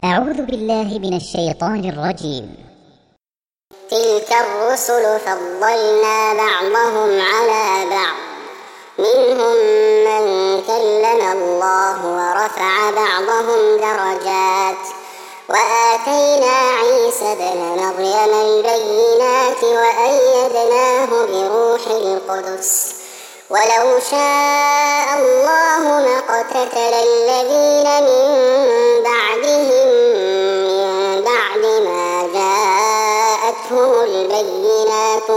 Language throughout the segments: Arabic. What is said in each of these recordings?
أعوذ بالله من الشيطان الرجيم. تلك الرسل فضلنا بعضهم على بعض، منهم من كلم الله ورفع بعضهم درجات، وآتينا عيسى ابن مريم البينات وأيدناه بروح القدس، ولو شاء الله ما اقتتل الذين من بعدهم من بعد ما جاءتهم البينات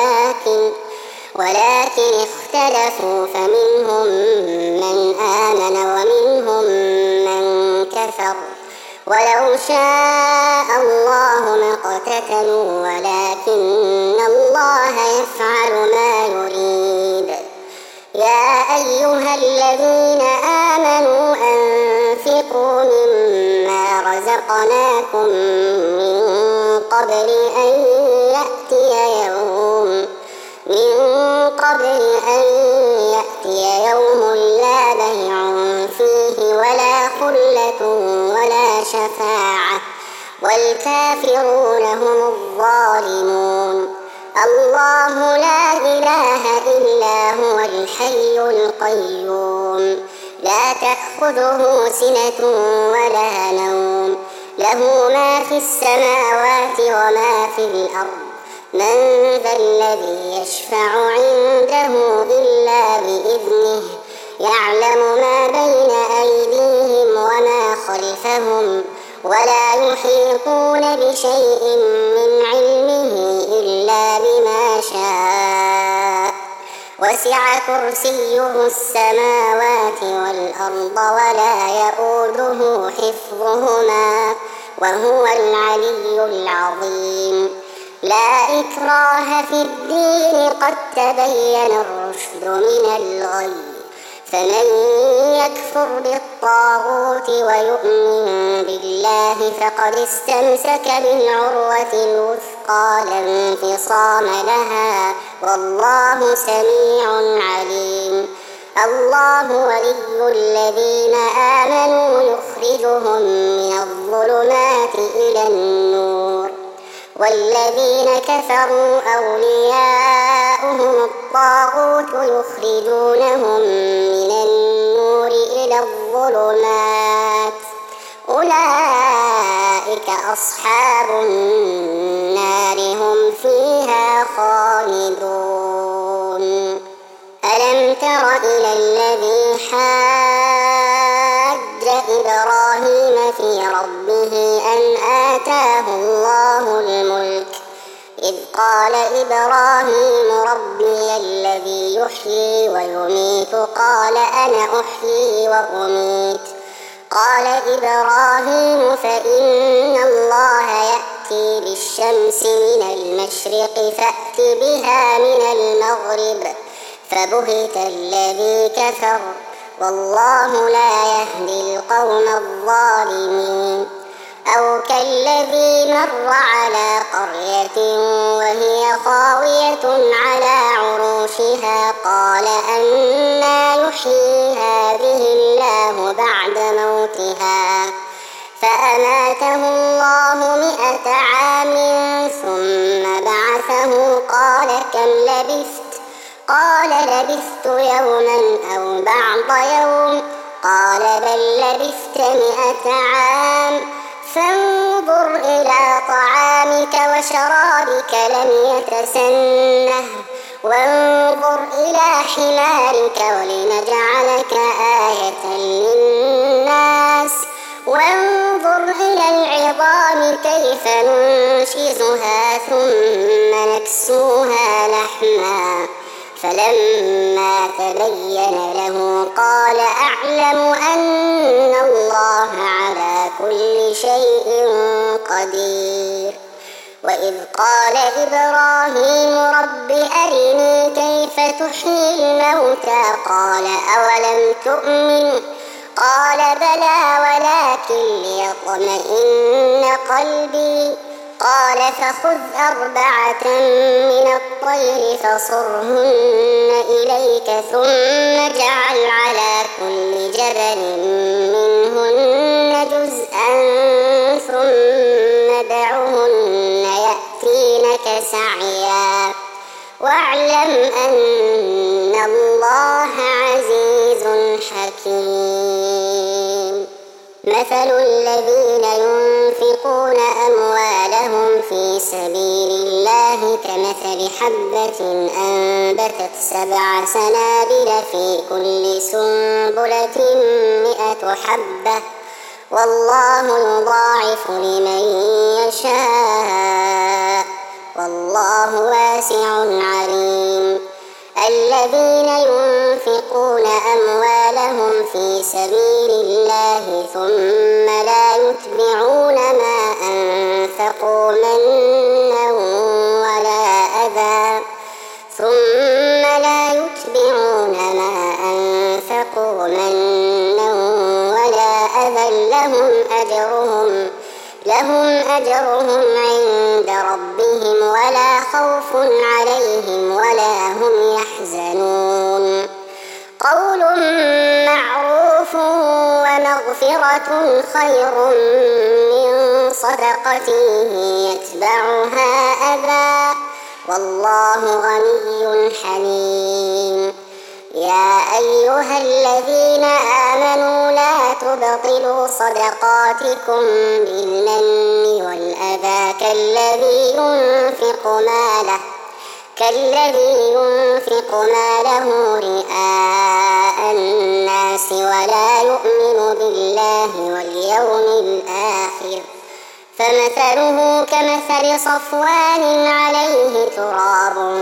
ولكن اختلفوا، فمنهم من آمن ومنهم من كفر، ولو شاء الله ما اقتتلوا ولكن الله يفعل ما يريد. يا أيها الذين آمنوا أنفقوا مما رزقناكم من قبل أن يأتي يوم لا بيع فيه ولا خلة ولا شفاعة والكافرون هم الظالمون. الله لا إله إلا هو الحي القيوم، لا تأخذه سنة ولا نوم، له ما في السماوات وما في الأرض. من ذا الذي يشفع عنده إلا بإذنه، يعلم ما بين أيديهم وما خلفهم، ولا يحيطون بشيء من علمه إلا بما شاء، وسع كرسيه السماوات والأرض ولا يؤوده حفظهما وهو العلي العظيم. لا إكراه في الدين، قد تبين الرشد من الغي، فمن يكفر بالطاغوت ويؤمن بالله فقد استمسك بالعروة الوثقى لا انفصام لها، والله سميع عليم. الله ولي الذين آمنوا يخرجهم من الظلمات إلى النور، والذين كفروا أولياؤهم الطاغوت يخرجونهم من النور إلى الظلمات، أولئك أصحاب النار هم فيها خالدون. ألم تر إلى الذي حاج إبراهيم في ربه أن آتاه الله الملك، إذ قال إبراهيم ربي الذي يحيي ويميت، قال أنا أحيي وأميت. قال إبراهيم فإن الله يأتي بالشمس من المشرق فأت بها من المغرب، فبهت الذي كفر، والله لا يهدي القوم الظالمين. أو كالذي مر على قرية وهي خاوية على عروشها، قال أنى يحيي هذه الله بعد موتها، فأماته الله 100 عام ثم بعثه، قال كم لبثت؟ قال لبثت يوما أو بعض يوم، قال بل لبثت 100 عام، فانظر إلى طعامك وشرابك لم يتسنه، وانظر إلى حمارك ولنجعلك آية للناس، وانظر إلى العظام كيف ننشزها ثم نكسوها لحما، فلما تبين له قال أعلم أن الله على كل شيء قدير. وإذ قال إبراهيم رب أرني كيف تحيي الموتى، قال أولم تؤمن؟ قال بلى ولكن ليطمئن قلبي. قال فخذ 4 من الطير فصرهن إليك ثم اجعل على كل جبل منهن جزءا يحسنونك سعيا واعلم أن الله عزيز حكيم. مثل الذين ينفقون أموالهم في سبيل الله كمثل حبة أنبتت 7 سنابل في كل سنبلة 100 حبة والله يضاعف لمن يشاء والله واسع عليم. الذين ينفقون أموالهم في سبيل الله ثم لا يتبعون ما أنفقوا منا ولا أذى لهم أجرهم عند ربهم ولا خوف عليهم ولا هم يحزنون. قول معروف ومغفرة خير من صدقة يتبعها أذى والله غني حليم. يا أيها الذين آمنوا لا تبطلوا صدقاتكم بالمن والأذى كالذي ينفق ماله رئاء الناس ولا يؤمن بالله واليوم الآخر فمثله كمثل صفوان عليه تراب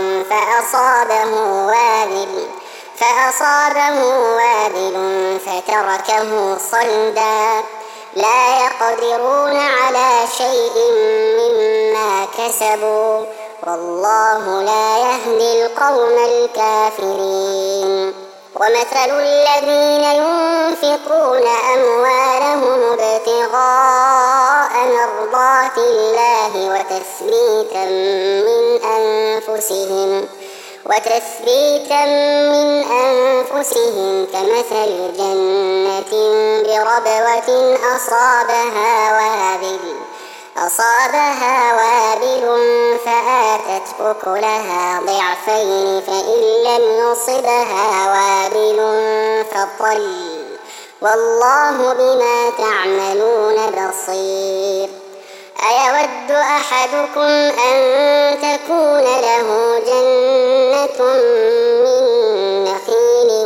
فأصابه وابل فتركه صلدا لا يقدرون على شيء مما كسبوا والله لا يهدي القوم الكافرين. ومثل الذين ينفقون أموالهم ابتغاء مرضات الله وتثبيتا من أنفسهم كمثل جنة بربوة أصابها وابل فآتت أكلها ضعفين فإن لم يصبها وابل فطل والله بما تعملون بصير. أيود أحدكم أن تكون له جنة من نخيل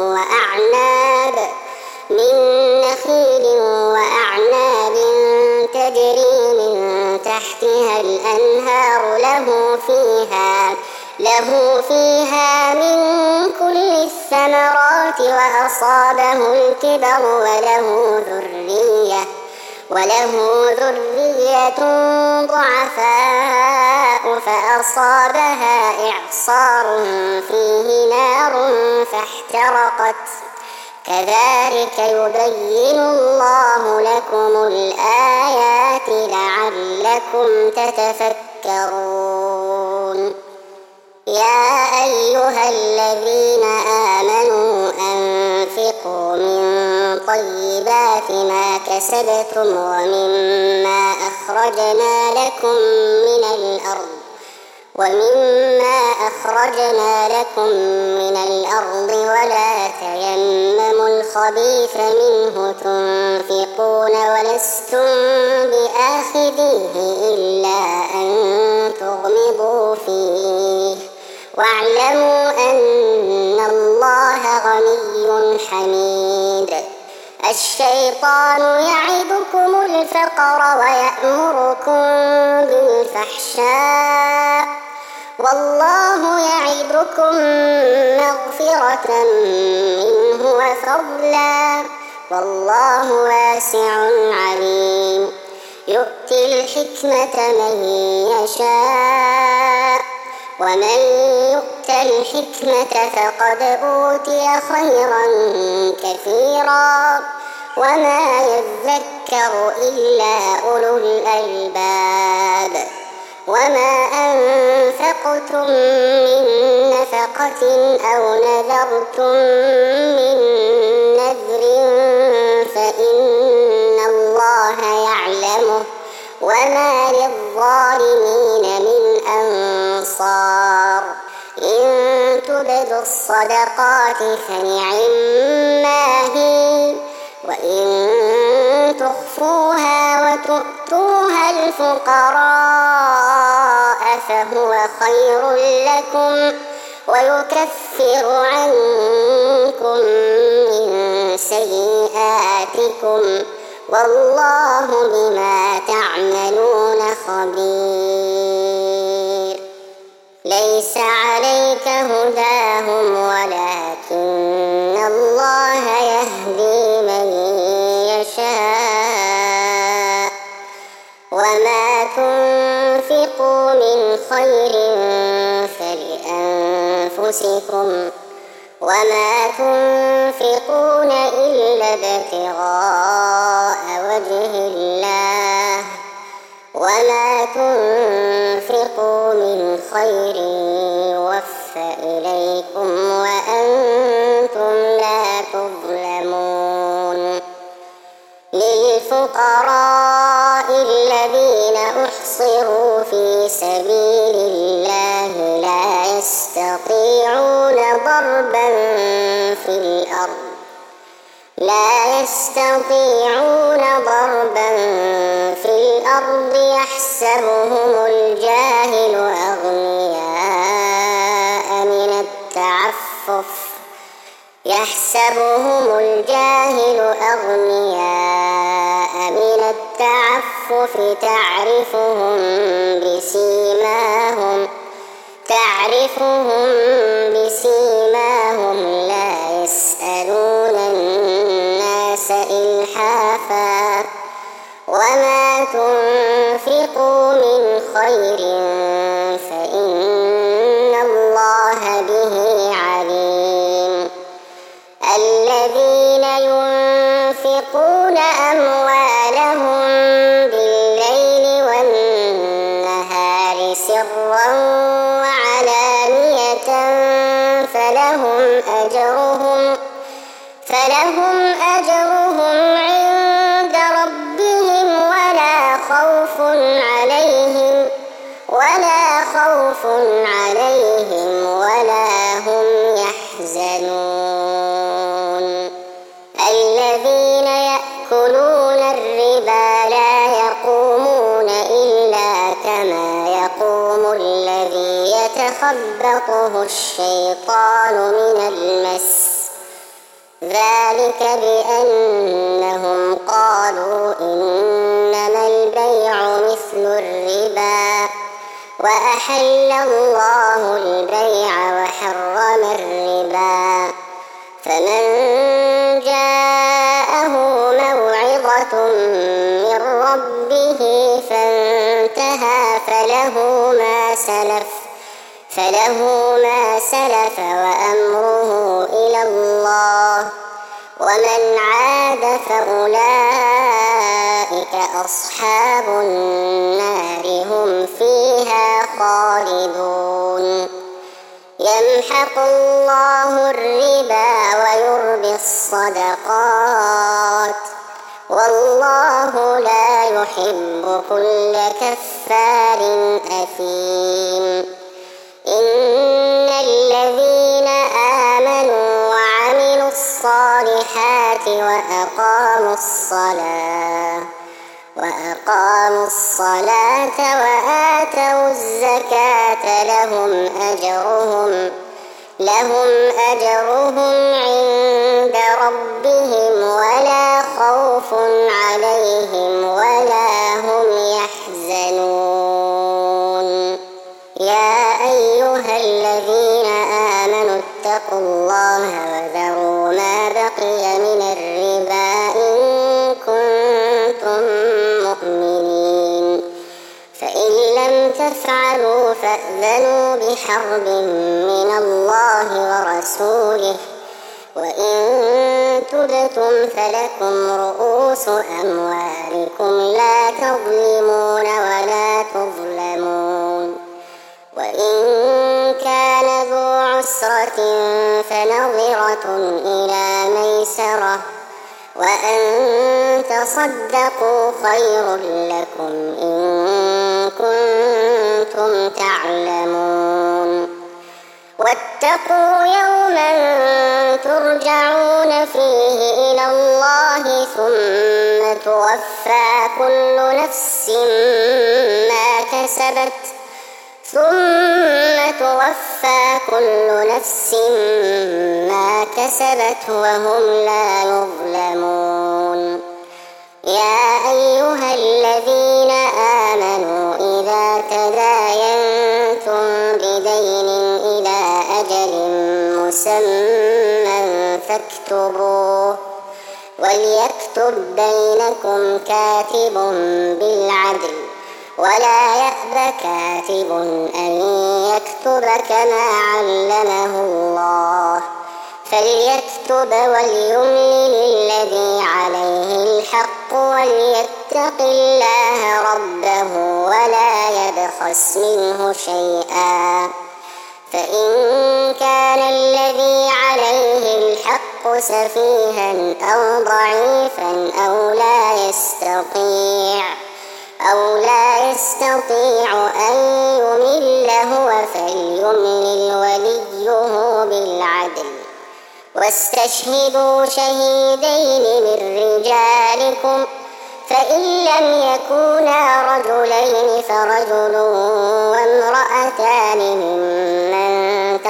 وأعناب تجري من تحتها الأنهار له فيها من كل الثمرات وأصابه الكبر وله ذرية ضعفاء فأصابها إعصار فيه نار فاحترقت كذلك يبين الله لكم الآيات لعلكم تتفكرون. يا أيها الذين آمنوا أنفقوا من طيبات ما كسبتم ومما أخرجنا لكم من الأرض ولا تيمموا الخبيث منه تنفقون ولستم بآخذيه إلا أن تغمضوا فيه واعلموا أن الله غني حميد. الشيطان يعدكم الفقر ويأمركم بالفحشاء والله يعدكم مغفرة منه وفضلا والله واسع عليم. يؤتي الحكمة من يشاء ومن يؤت الحكمة فقد أوتي خيرا كثيرا وما يذكر إلا أولو الألباب. وما أنفقتم من نفقة أو نذرتم من نذر فإن الله يعلمه وما للظالمين من الأنصار إن تبدوا الصدقات فنعما هي وإن تخفوها وتؤتوها الفقراء فهو خير لكم ويكفر عنكم من سيئاتكم والله بما تعملون خبير. ليس عليك هداهم ولكن الله يهدي من يشاء وما تنفقوا من خير فلأنفسكم وما تنفقون إلا ابتغاء وجه الله وما تنفقوا من خير يوفى إليكم وأنتم لا تظلمون. للفقراء الذين أحصروا في سبيل الله لا يستطيعون ضربا في الأرض يحسبهم الجاهل أغنياء من التعفف تعرفهم بسيماهم لا يسألون الناس إلحافا وما تنفقوا من خير فإن الله به عليم. الذين ينفقون أموالهم بالليل والنهار سرا وعلانية فلهم أجرهم عند ربهم ولا خوف عليهم ولا هم يحزنون. الذين يأكلون الربا لا يقومون إلا كما يقوم الذي يتخبطه الشيطان من المس ذلك بأنهم قالوا إنما البيع مثل الربا وأحل الله البيع وحرم الربا فمن جاءه موعظة من ربه فانتهى فله ما سلف وأمره إلى الله ومن عاد فأولئك أصحاب النار هم فيها خالدون. يمحق الله الربا ويربي الصدقات والله لا يحب كل كفار أثيم. إن الذين آمنوا وعملوا الصالحات وأقاموا الصلاة وآتوا الزكاة لهم أجرهم عند ربهم ولا خوف عليهم ولا هم يحزنون. يا أيها الذين آمنوا اتقوا الله وذروا ما بقي من الربا إن كنتم مؤمنين فإن لم تفعلوا فأذنوا بحرب من الله ورسوله وإن تبتم فلكم رؤوس أموالكم لا تظلمون ولا تظلمون. وإن كان ذو عسرة فنظرة إلى ميسرة وأن تصدقوا خير لكم إن كنتم كنتم تعلمون واتقوا يوما ترجعون فيه إلى الله ثم توفى كل نفس ما كسبت وهم لا يظلمون يا أيها الذين آمنوا إذا تداينتم بدين إلى أجل مسمى فاكتبوه وليكتب بينكم كاتب بالعدل ولا يأب كاتب أن يكتب كما علمه الله فليكتب وليملل الذي عليه الحق وليتق الله ربه ولا يبخس منه شيئا فإن كان الذي عليه الحق سفيها أو ضعيفا أو لا يستطيع أن يمل هو فليملل وليه بالعدل واستشهدوا شهيدين من رجالكم فإن لم يكونا رجلين فرجل وامرأتان ممن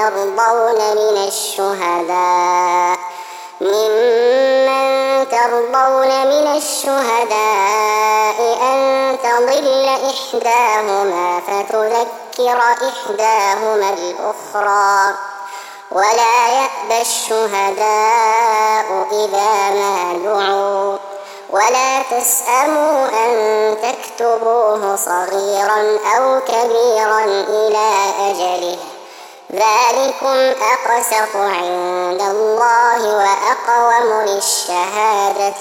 ترضون من الشهداء أن تضل إحداهما فتذكر إحداهما الأخرى ولا يأبى الشهداء إذا ما دعوا ولا تسأموا أن تكتبوه صغيرا أو كبيرا إلى أجله ذلكم أقسط عند الله وأقوم للشهادة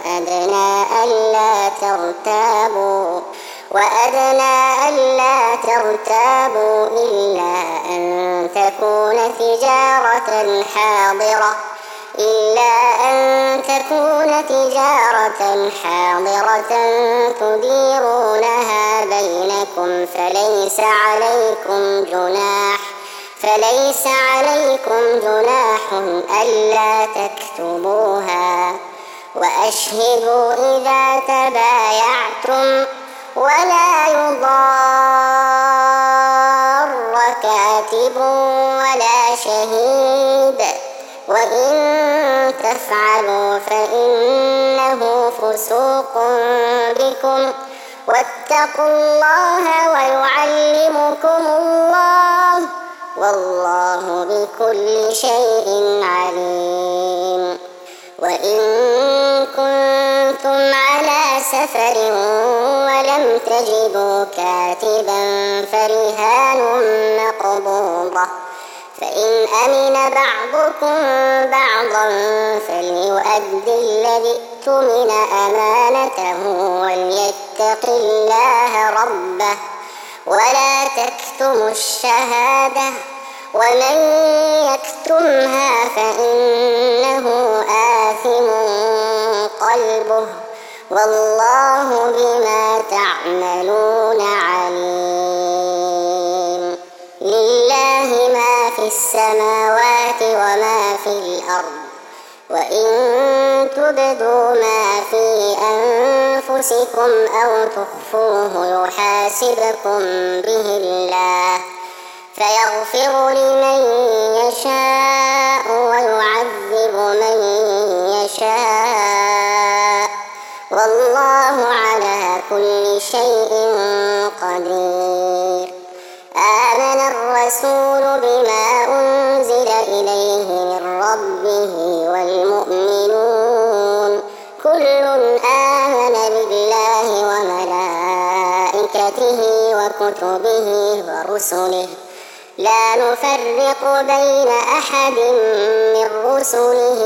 وأدنى ألا ترتابوا إلا أن تكون تجارة حاضرة تديرونها بينكم فليس عليكم جناح ألا تكتبوها وأشهدوا إذا تبايعتم ولا يضار كاتب ولا شهيد وإن تفعلوا فإنه فسوق بكم واتقوا الله ويعلمكم الله والله بكل شيء عليم وإن كنتم على سفر ولم تجدوا كاتبا فرهان مقبوضة فإن أمن بعضكم بعضا فليؤدي الذي اؤتمن أمانته وليتق الله ربه ولا تكتموا الشهادة ومن يكتمها فإنه آثم قلبه والله بما تعملون عليم لله ما في السماوات وما في الأرض وإن تبدوا ما في أنفسكم أو تخفوه يحاسبكم به الله فيغفر لمن يشاء ويعذب من يشاء والله على كل شيء قدير آمن الرسول بما أنزل إليه من ربه والمؤمنون كل آمن بالله وملائكته وكتبه ورسله لا نفرق بين أحد من رسله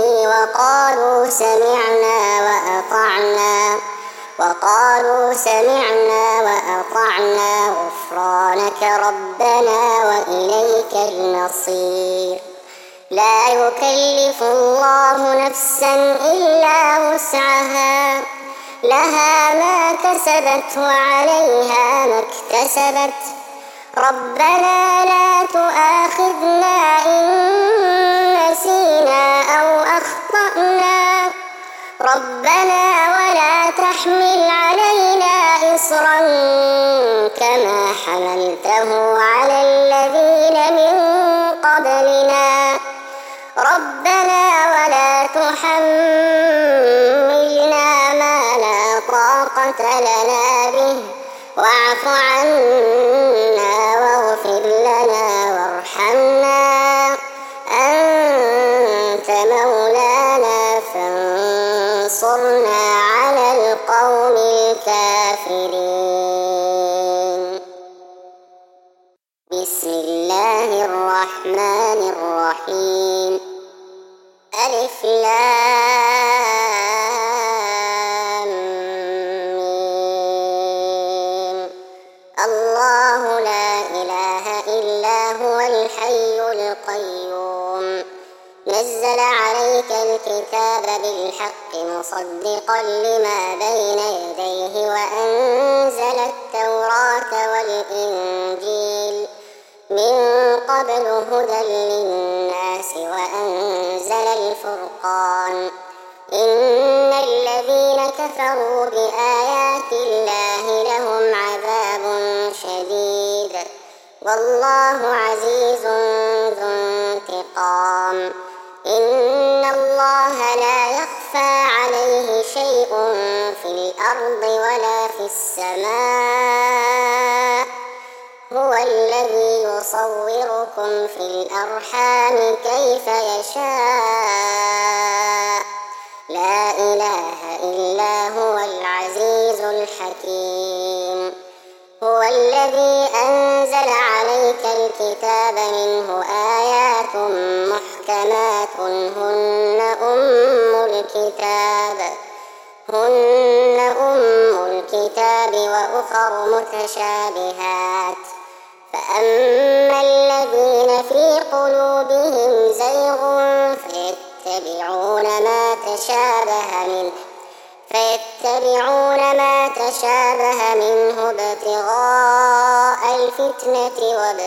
وقالوا سمعنا وأطعنا غفرانك ربنا وإليك المصير لا يكلف الله نفسا إلا وسعها لها ما كسبت وعليها ما اكتسبت ربنا لا تؤاخذنا إن نسينا أو أخطأنا ربنا ولا تحمل علينا إصرا كما حملته على الذين من قبلنا ربنا ولا تحملنا ما لا طاقة لنا به واعف عنا واغفر لنا وارحمنا أنت مولانا فانصرنا على القوم الكافرين. بسم الله الرحمن الرحيم. ألف لام ميم. الله لا إله إلا هو الحي القيوم نزل عليك الكتاب بالحق مصدقا لما بين يديه وأنزل التوراة والإنجيل من قبل هدى للناس وأنزل الفرقان إن الذين كفروا بآيات الله لهم عذاب شديد والله عزيز ذو انتقام. إن الله لا يخفى عليه شيء في الأرض ولا في السماء هو الذي يصوركم في الأرحام كيف يشاء لا إله إلا هو العزيز الحكيم. هو الذي أنزل عليك الكتاب منه آيات محكمات هن أم الكتاب وأخر متشابهات فأما الذين في قلوبهم زيغ فيتبعون ما تشابه منه ابتغاء الفتنة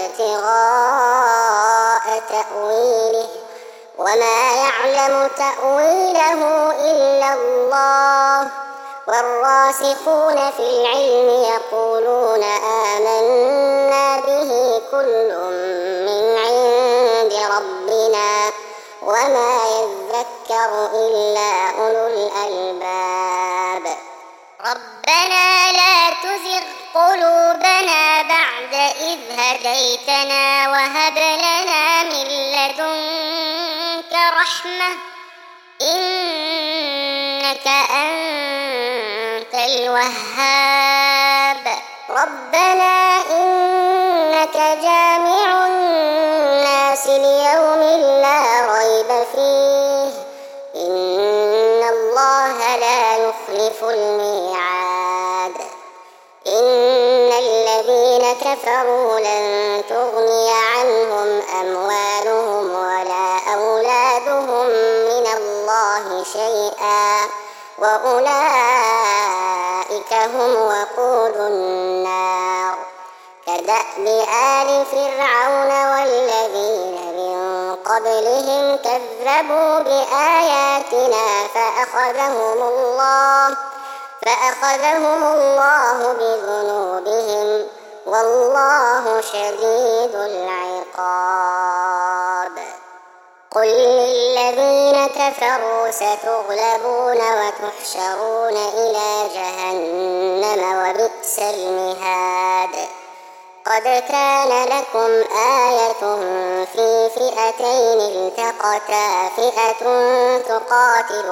وابتغاء تأويله وما يعلم تأويله إلا الله والراسخون في العلم يقولون آمنا به كل من عند ربنا وما يذكر إلا أولو الألباب. ربنا لا تزغ قلوبنا بعد إذ هديتنا وهب لنا من لدنك رحمة إنك أنت الوهاب. ربنا إنك جامع الناس ليوم لا ريب فيه إن الله لا يخلف الميعاد. إن الذين كفروا لن تغني عنهم أموالهم ولا أولادهم من الله شيئا وأولئك هم وقود النار. كدأب آل فرعون والذين من قبلهم كذبوا بآياتنا فأخذهم الله بذنوبهم والله شديد العقاب. قل للذين كفروا ستغلبون وتحشرون إلى جهنم وبئس المهاد. قد كان لكم آية في فئتين التقتا فئة تقاتل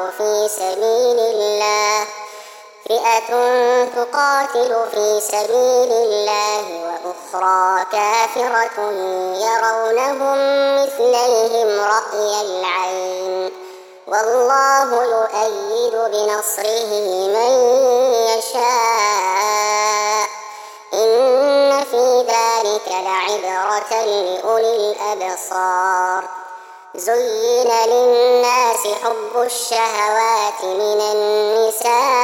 في سبيل الله وأخرى كافرة يرونهم مثليهم رأي العين والله يؤيد بنصره من يشاء إن في ذلك لعبرة لأولي الأبصار. زين للناس حب الشهوات من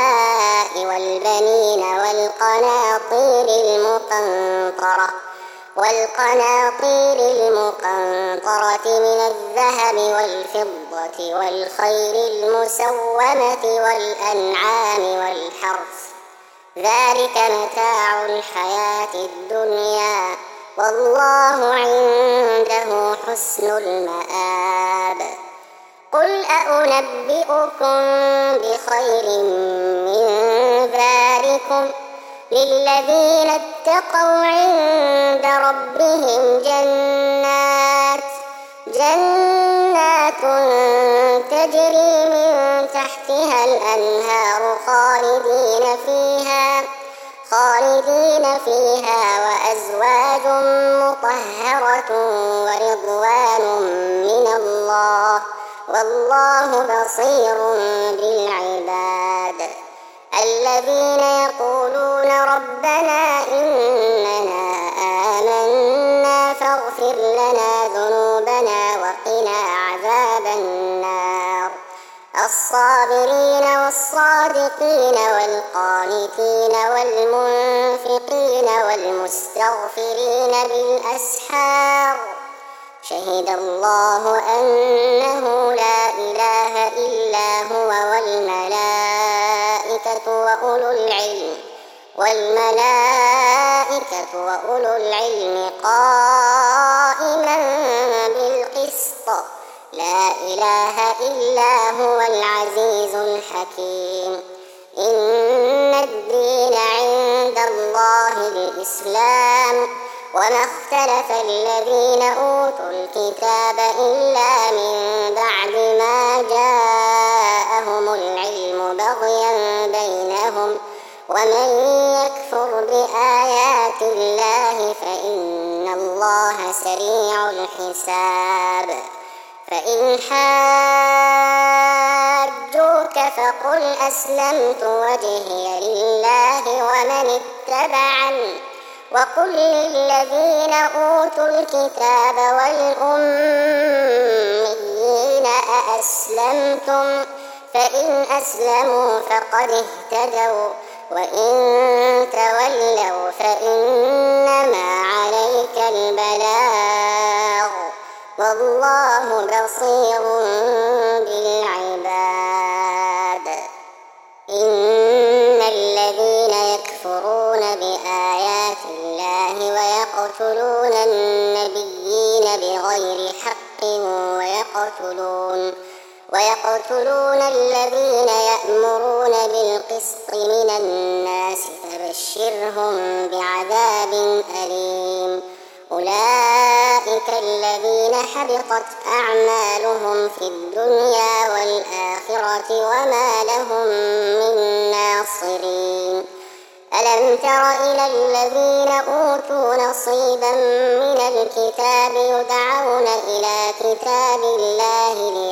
النساء والبنين والقناطير والقناطير المقنطرة من الذهب والفضة والخيل المسومة والأنعام والحرث ذلك متاع الحياة الدنيا والله عنده حسن المآب. قل أنبئكم بخير من ذلكم للذين اتقوا عند ربهم جنات تجري من تحتها الأنهار خالدين فيها وأزواج مطهرة ورضوان من الله والله بصير بالعباد. الذين يقولون ربنا إننا آمنا فاغفر لنا ذنوبنا وقنا عذاب النار. الصابرين والصادقين والقانتين والمنفقين والمستغفرين بالأسحار شهد الله أنه لا إله إلا هو والملائكة وأولو العلم قائما بالقسط لا إله إلا هو العزيز الحكيم. إن الدين عند الله الإسلام وما اختلف الذين أوتوا الكتاب إلا من بعد ما جاءهم العلم بغيا بينهم ومن يكفر بآيات الله فإن الله سريع الحساب. فإن حاجوك فقل أسلمت وجهي لله ومن اتبعني وقل للذين أوتوا الكتاب والأميين أأسلمتم فإن أسلموا فقد اهتدوا وإن تولوا فإنما عليك البلاغ والله بصير بالعباد. إن الذين يكفرون بآيات الله ويقتلون النبيين بغير حق ويقتلون الذين يأمرون بالقسط من الناس فبشرهم بعذاب أليم. أولئك الذين حبطت أعمالهم في الدنيا والآخرة وما لهم من ناصرين. ألم تر إلى الذين أوتوا نصيبا من الكتاب يدعون إلى كتاب الله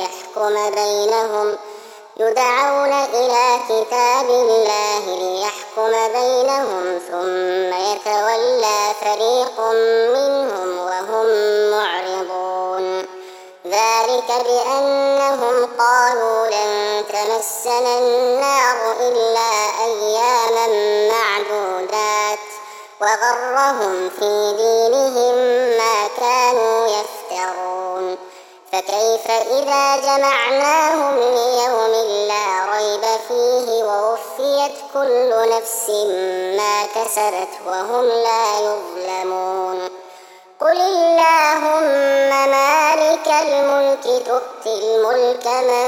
ليحكم بينهم ثم يتولى فريق منهم وهم معرضون. ذلك بأنهم قالوا لن تمسنا النار إلا أياما معدودات وغرهم في دينهم ما كانوا يفترون. فكيف إذا جمعناهم ليوم لا ريب فيه ووفيت كل نفس ما كسبت وهم لا يظلمون. قل اللهم مالك الملك تؤتي الملك من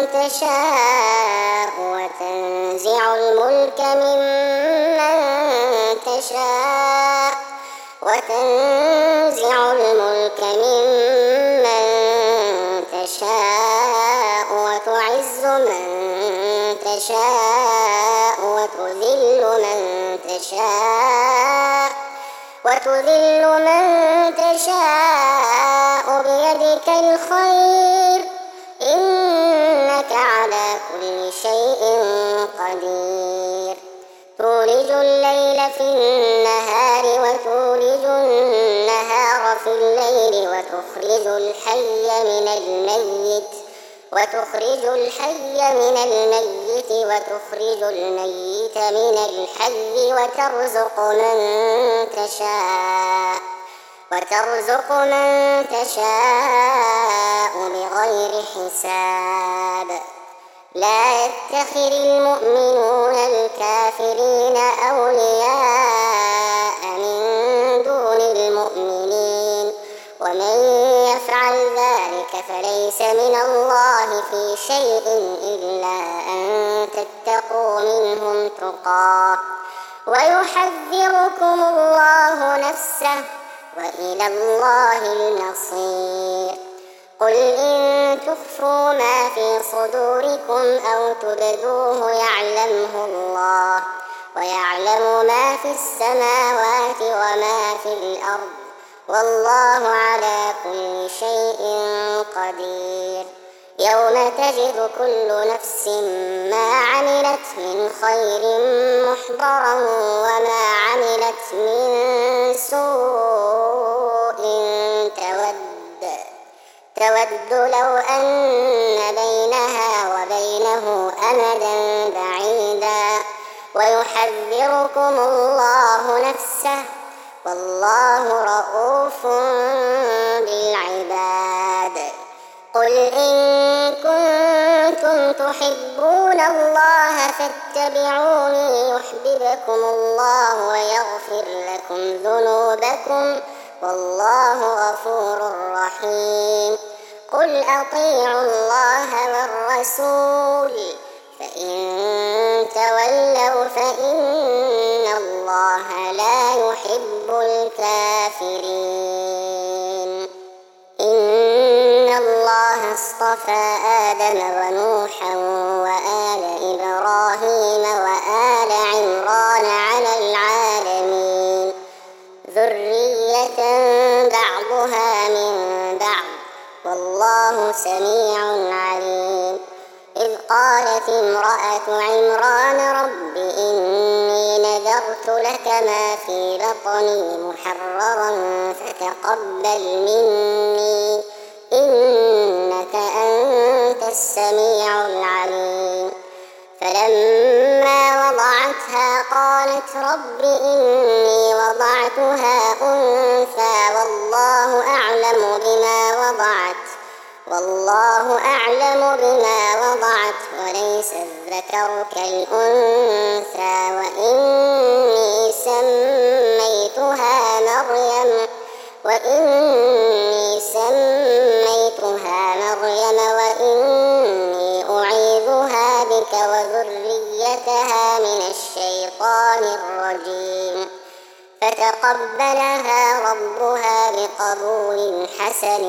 تشاء وتنزع الملك ممن تشاء وتعز من تشاء وتذل من تشاء بيدك الخير إنك على كل شيء قدير. تولج الليل في النهار وتولج النهار في الليل وتخرج الحي من الميت وتخرج الميت من الحي وترزق من تشاء بغير حساب. لا يتخذ المؤمنون الكافرين أولياء من دون المؤمنين، ومن يفعل ذلك فليس من الله في شيء إلا أن تتقوا منهم تقاه، ويحذركم الله نفسه، وإلى الله المصير. قل إن تخفوا ما في صدوركم أو تبدوه يعلمه الله، ويعلم ما في السماوات وما في الأرض، والله على كل شيء قدير. يوم تجد كل نفس ما عملت من خير محضرا وما عملت من سوء تود لو أن بينها وبينه أمدا بعيدا، ويحذركم الله نفسه، والله رءوف بالعباد. قل إن كنتم تحبون الله فاتبعوني يحببكم الله ويغفر لكم ذنوبكم، والله غفور رحيم. قل أطيعوا الله والرسول، فإن تولوا فإن الله لا يحب الكافرين. إن الله اصطفى آدم ونوحا وآل إبراهيم وآل عمران على العالمين ذرية بعضها من بعض، والله سميع عليم. إذ قالت امرأة عمران رب إني نذرت لك ما في بطني محررا فتقبل مني إنك أنت السميع العليم. فلما وضعتها قالت رب إني وضعتها أنثى والله أعلم بما وضعت وليس الذكر كالأنثى، وإني سميتها مريم وإني أعيذها بك وذريتها من الشيطان الرجيم. فتقبلها ربها بقبول حسن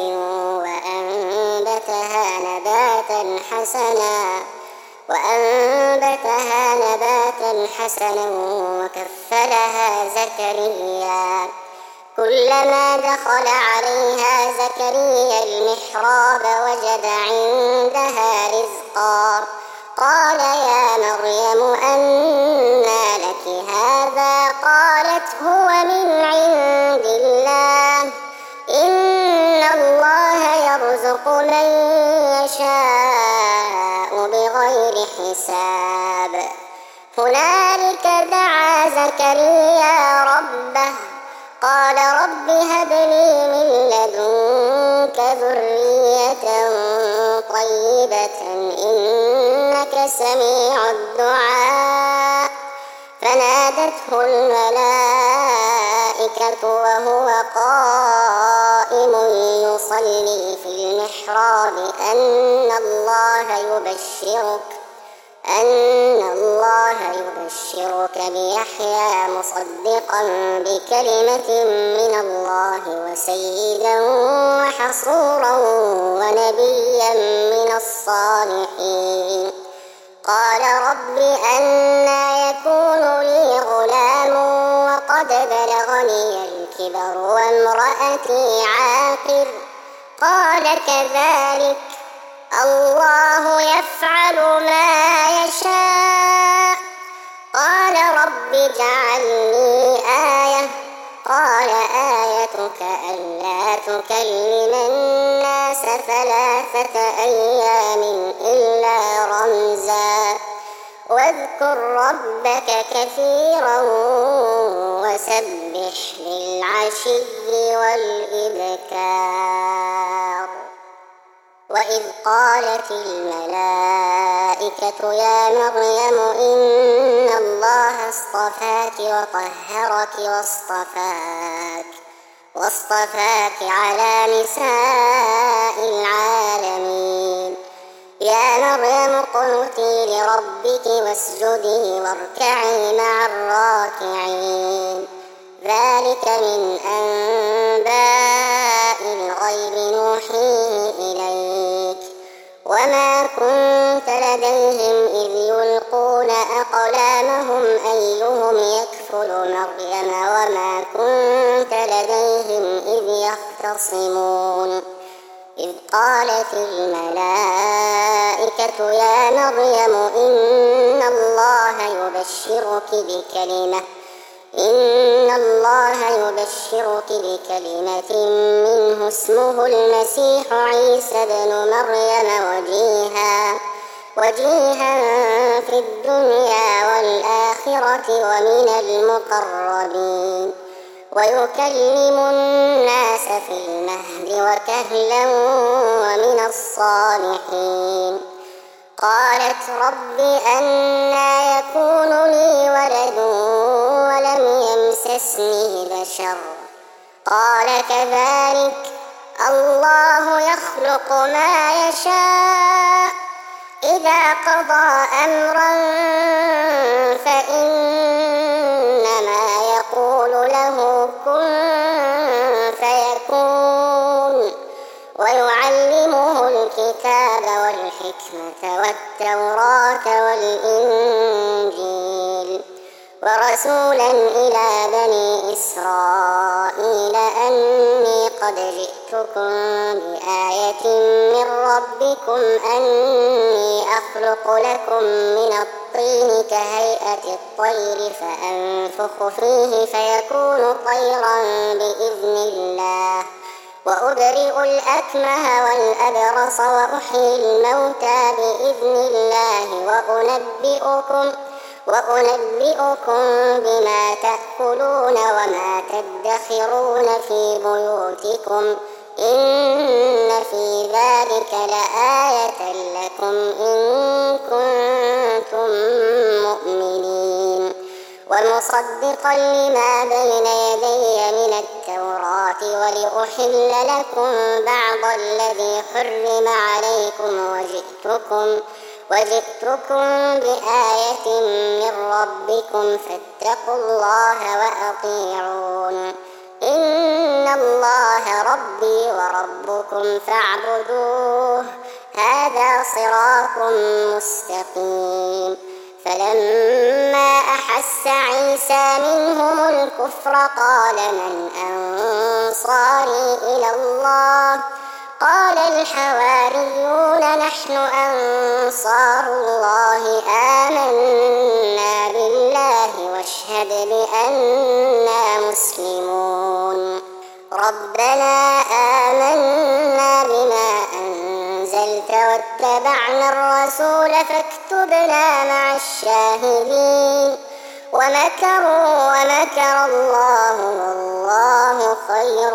وأنبتها نباتا حسنا وكفلها زكريا. كلما دخل عليها زكريا المحراب وجد عندها رزقا، قال يا مريم أنى لك هذا؟ قالت هو من عند الله، إن الله يرزق من يشاء بغير حساب. هنالك دعا زكريا ربه قال رب هب لي من لدنك ذرية طيبة إنك سميع الدعاء. فنادته الملائكة وهو قائم يصلي في المحراب أن الله يبشرك بيحيى مصدقا بكلمة من الله وسيدا وحصورا ونبيا من الصالحين. قال رب أنى يكون لي غلام وقد بلغني الكبر وامرأتي عاقر؟ قال كذلك الله يفعل ما يشاء. قال رب اجعل لي آية. قال آيتك ألا تكلم الناس 3 أيام إلا رمزا، واذكر ربك كثيرا وسبح فسبح بالعشي والإبكار. وإذ قالت الملائكة يا مريم إن الله اصطفاك وطهرك واصطفاك على نساء العالمين. يا مريم اقنتي لربك واسجدي واركعي مع الراكعين. ذلك من أنباء الغيب نوحيه إليك وما كنت لديهم إذ يلقون أقلامهم أيهم يكفل مريم وما كنت لديهم إذ يختصمون. إذ قالت الملائكة يا مريم إن الله يبشرك بكلمة منه اسمه المسيح عيسى بن مريم وجيها في الدنيا والآخرة ومن المقربين ويكلم الناس في المهد وكهلا ومن الصالحين. قالت رب أنى يكون لي ولد ولم يمسسني بشر قال كذلك الله يخلق ما يشاء إذا قضى أمرا فإنما يقول له كن فيكون. ويعلمه الكتاب والحكمة والتوراة والإنجيل ورسولا إلى بني إسرائيل أني قد جئتكم بآية من ربكم أني أخلق لكم من الطين كهيئة الطير فأنفخ فيه فيكون طيرا بإذن الله وأبرئ الأكمه والأبرص وأحيي الموتى بإذن الله وأنبئكم بما تأكلون وما تدخرون في بيوتكم إن في ذلك لآية لكم إن كنتم مؤمنين. ومصدقا لما بين يدي من التوراة ولأحل لكم بعض الذي حرم عليكم وجئتكم بآية من ربكم فاتقوا الله وأطيعون. إن الله ربي وربكم فاعبدوه هذا صراط مستقيم. فلما أحس عيسى منهم الكفر قال من أنصاري إلى الله قال الحواريون نحن أنصار الله آمنا بالله واشهد بأننا مسلمون. ربنا آمنا بما أنزلت واتبعنا الرسول فاكتبنا مع الشاهدين. ومكروا ومكر الله والله خير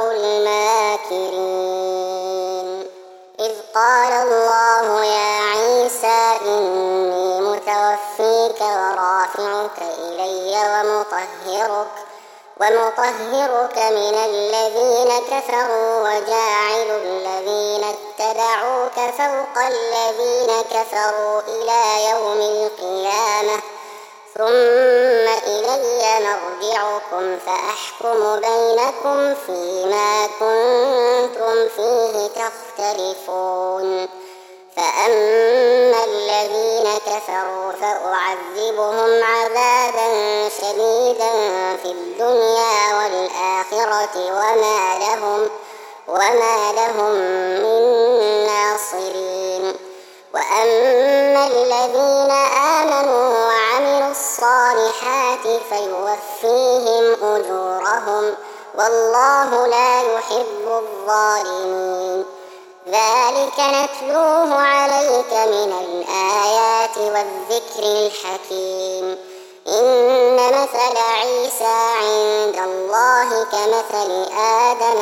الماكرين. إذ قال الله يا عيسى إني متوفيك ورافعك إلي ومطهرك من الذين كفروا وجاعل الذين اتبعوك فوق الذين كفروا إلى يوم القيامة ثم إلي مرجعكم فأحكم بينكم فيما كنتم فيه تختلفون. فأما الذين كفروا فأعذبهم عذابا شديدا في الدنيا والآخرة وما لهم من ناصرين. وأما الذين آمنوا وعملوا الصالحات فيوفيهم أجورهم والله لا يحب الظالمين. ذلك نتلوه عليك من الآيات والذكر الحكيم. إن مثل عيسى عند الله الله كمثل آدم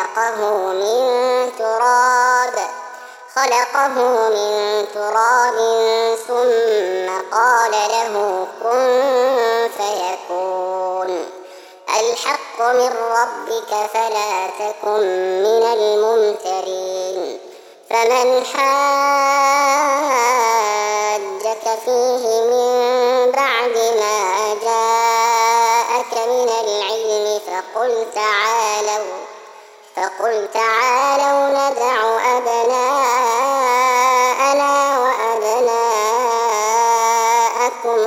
خلقه من تراب ثم قال له كن فيكون. الحق من ربك فلا تكن من الممترين. فمن حاجك فيه من بعد ما جاءك من العلم فقل تعالوا ندع أبناءنا وأبناءكم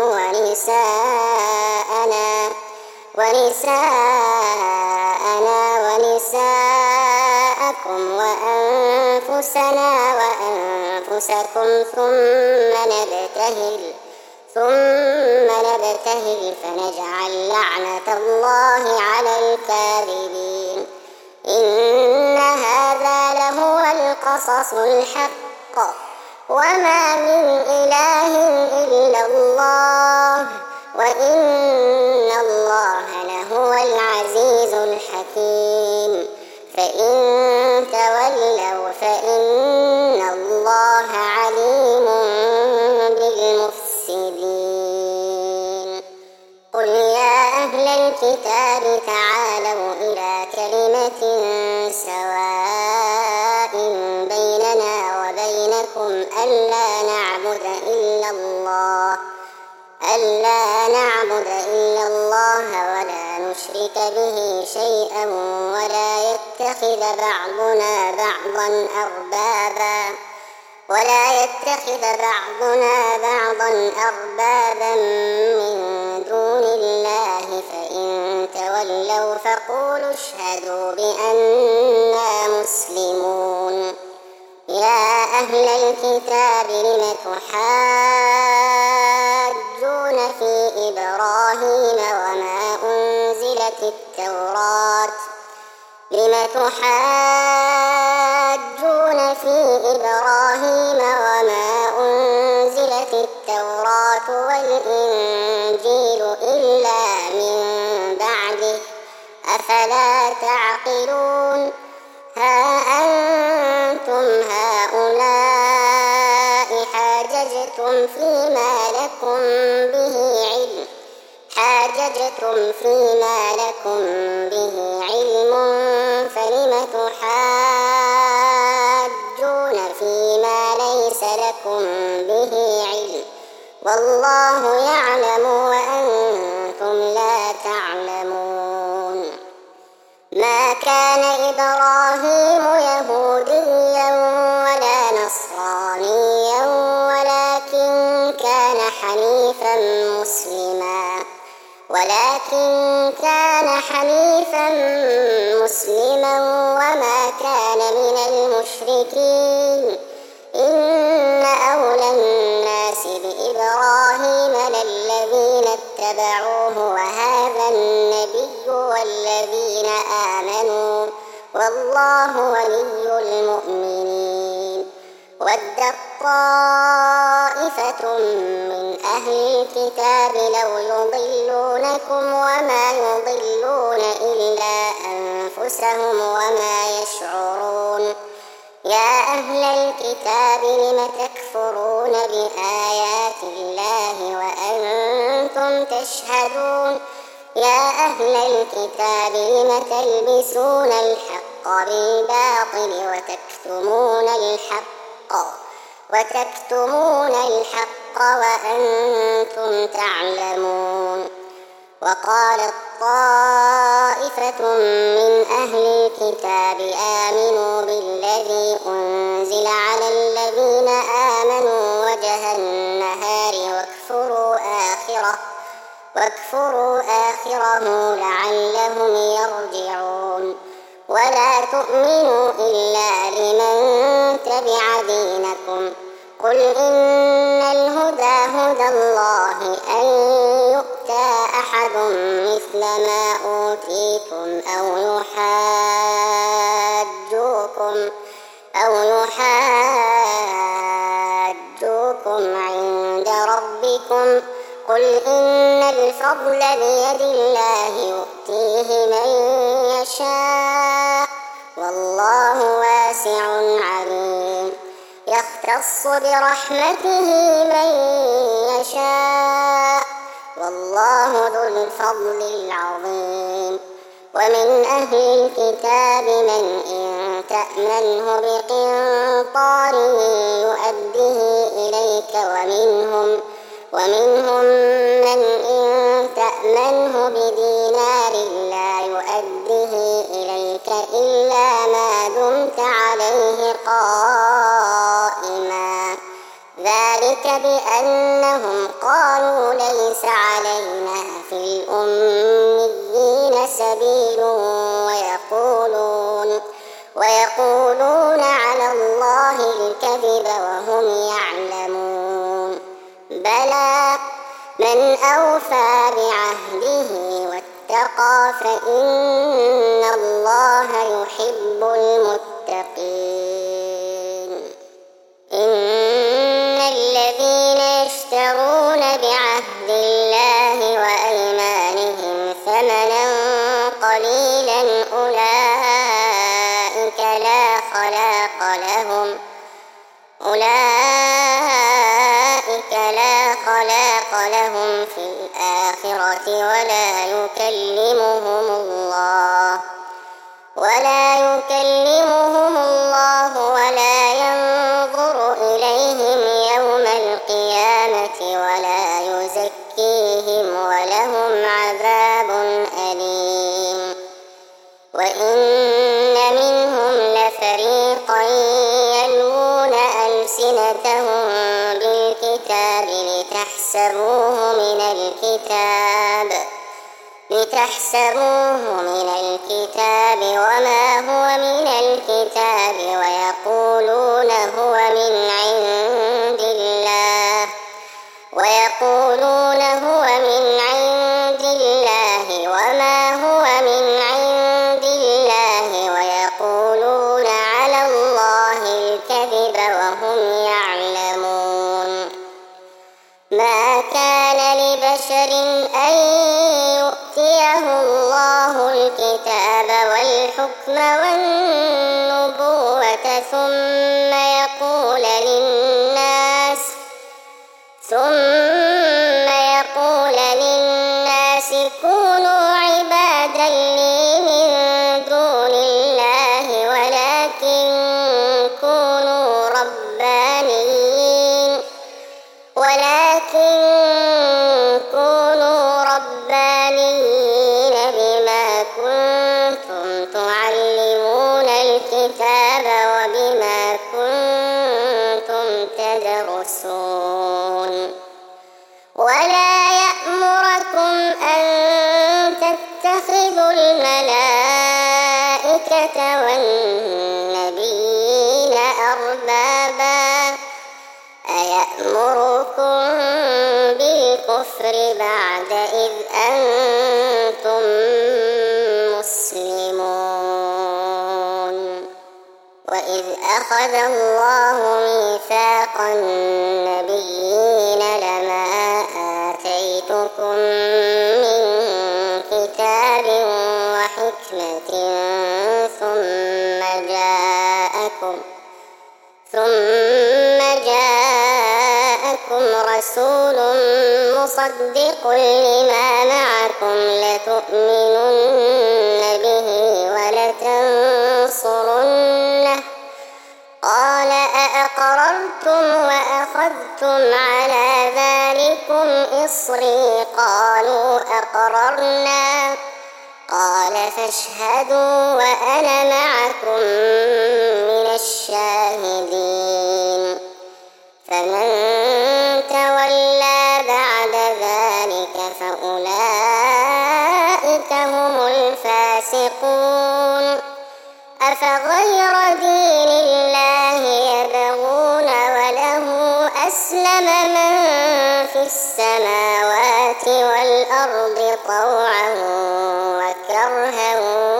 ونساءكم وأنفسنا وأنفسكم ثم نبتهل فنجعل لعنة الله على الكاذبين. إن هذا لهو القصص الحق وما من إله إلا الله وإن الله لهو العزيز الحكيم. فإن تولوا فإن الله عليم بالمفسدين. قل يا أهل الكتاب تعالوا إلى كلمة سواء بيننا وبينكم ألا نعبد إلا الله ولا نشرك به شيئا ولا يتخذ بعضنا بعضا أربابا من دون الله. فإن تولوا فقولوا اشهدوا بأننا مسلمون. يا أهل الكتاب لم تحاجون في إبراهيم وما أنزلت التوراة والإنجيل إلا من بعده أفلا تعقلون. ها أنتم هؤلاء حاججتم فيما لكم به علم فلم تحاجون فيما ليس لكم به علم والله يعلم وأنتم لا تعلمون. ما كان إبراهيم يهوديا ولا نصرانيا ولكن كان حنيفا مسلما وما كان من المشركين. إن أولى الناس بإبراهيم للذين اتبعوه وهذا النبي والذين آمنوا والله ولي المؤمنين. ودت طائفة من أهل الكتاب لو يضلونكم وما يضلون إلا أنفسهم وما يشعرون. يا أهل الكتاب لم تكفرون بآيات الله وأنتم تشهدون. يا أهل الكتاب لم تلبسون الحق بالباطل وتكتمون الحق وأنتم تعلمون. وقالت طائفة من أهل الكتاب آمنوا بالذي أنزل على الذين آمنوا وجه النهار واكفروا آخره لعلهم يرجعون. ولا تؤمنوا إلا لمن تبع دينكم. قل إن الهدى هدى الله أن يؤتى أحد مثل ما أوتيتم أو يحاجوكم عند ربكم. قل إن الفضل بيد الله يؤتيه يؤديه من يشاء والله واسع عليم يختص برحمته من يشاء والله ذو الفضل العظيم ومن أهل الكتاب من إن تأمنه بقنطار يؤديه إليك ومنهم من إن تأمنه بدينار لا يؤديه إليك إلا ما دمت عليه قائما ذلك بأنهم قالوا ليس علينا في الأميين سبيل ويقولون على الله الكذب وهم يعلمون بلى من أوفى بعهده واتقى فإن الله يحب المتقين إن الذين يشترون بعهد الله وأيمانهم ثمنا قليلا أولئك لا خلاق لهم في الآخرة ولا يكلمهم الله ولا ينظر إليهم يوم القيامة ولا يزكيهم ولهم عذاب أليم وإن منهم لفريقا يلوون ألسنتهم بالكتاب لتحسبوه من الكتاب وما هو من الكتاب ويقولون هو من عند الله وما هو من عند الله ويقولون على الله الكذب وهم يعلمون ما كان لبشر أن يؤتيه الله الكتاب والحكم والنبوة ثم يقول للناس كونوا عبادا لي من دون الله ولكن كونوا ربانيين بما كنتم تعلمون الكتاب وبما كنتم تدرسون ولا يأمركم أن تتخذوا الملائكة والنبيين أربابا أيأمركم بالكفر بعد إذ أنتم مسلمون وإذ أخذ الله ميثاق النبيين لما آتيتكم من كتاب وحكمة ثم جاءكم رسول مصدق لما معكم لتؤمنن به ولتنصرنه قال أأقررتم وأخذتم على ذلكم إصري قالوا أقررنا قال فاشهدوا وأنا معكم من الشاهدين فمن تولى بعد ذلك فأولئك هم الفاسقون أفغير دين الله يبغون وله أسلم من في السماوات والأرض طوعا وكرها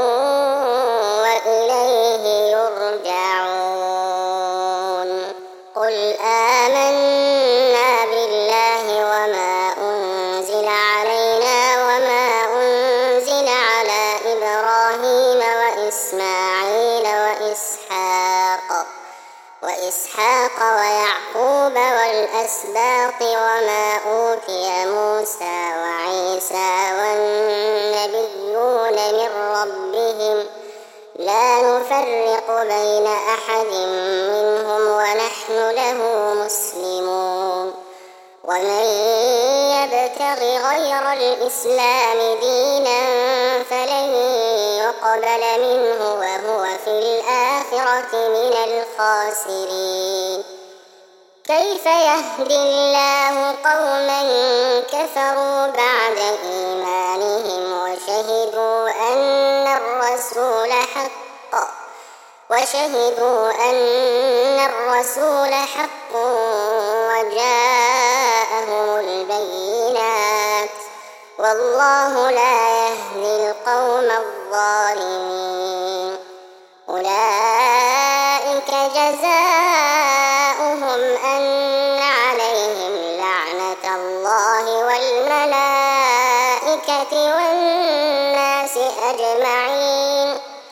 وإليه يرجعون قل آمنا بالله وما أنزل علينا وما أنزل على إبراهيم وإسماعيل وإسحاق ويعقوب والأسباط وما أوتي موسى وعيسى والنبيون من ربهم لا نفرق بين أحد منهم ونحن له مسلمون ومن يبتغ غير الإسلام دينا فلن يقبل منه وهو في الآخرة من الخاسرين كيف يهدي الله قوما كفروا بعد إيمانهم وشهدوا أن الرسول حق وجاءهم البينات والله لا يهدي القوم الظالمين أولئك جزاؤهم أن عليهم لعنة الله والملائكة والناس أجمعين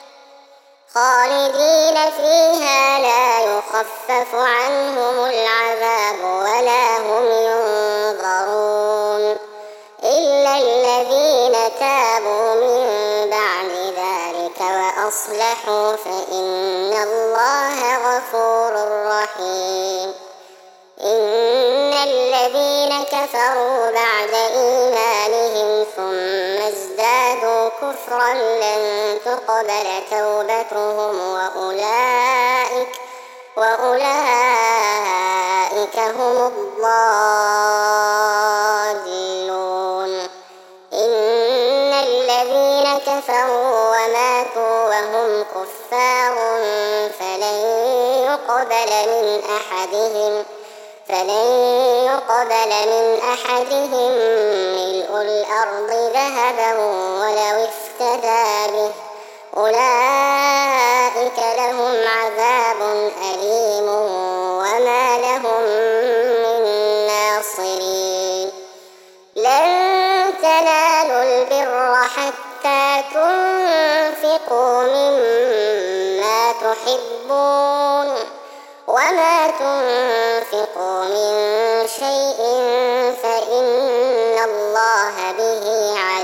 خالدين فيها لا يخفف عنهم العذاب ولا هم ينظرون إلا الذين تابوا من بعد ذلك وأصلحوا فإن الله غفور رحيم إن الذين كفروا بعد إيمانهم ثم ازدادوا كفرا لن تقبل توبتهم وأولئك هم الضالون إن الذين كفروا وماتوا وهم كفار فلن يقبل من أحدهم ملء الأرض ذهبا ولو افتدى به أولئك لهم عذاب أليم وما لهم من ناصرين لن تنالوا البر حتى تنفقوا مما تحبون وما تنفقوا من شيء فإن الله به عليم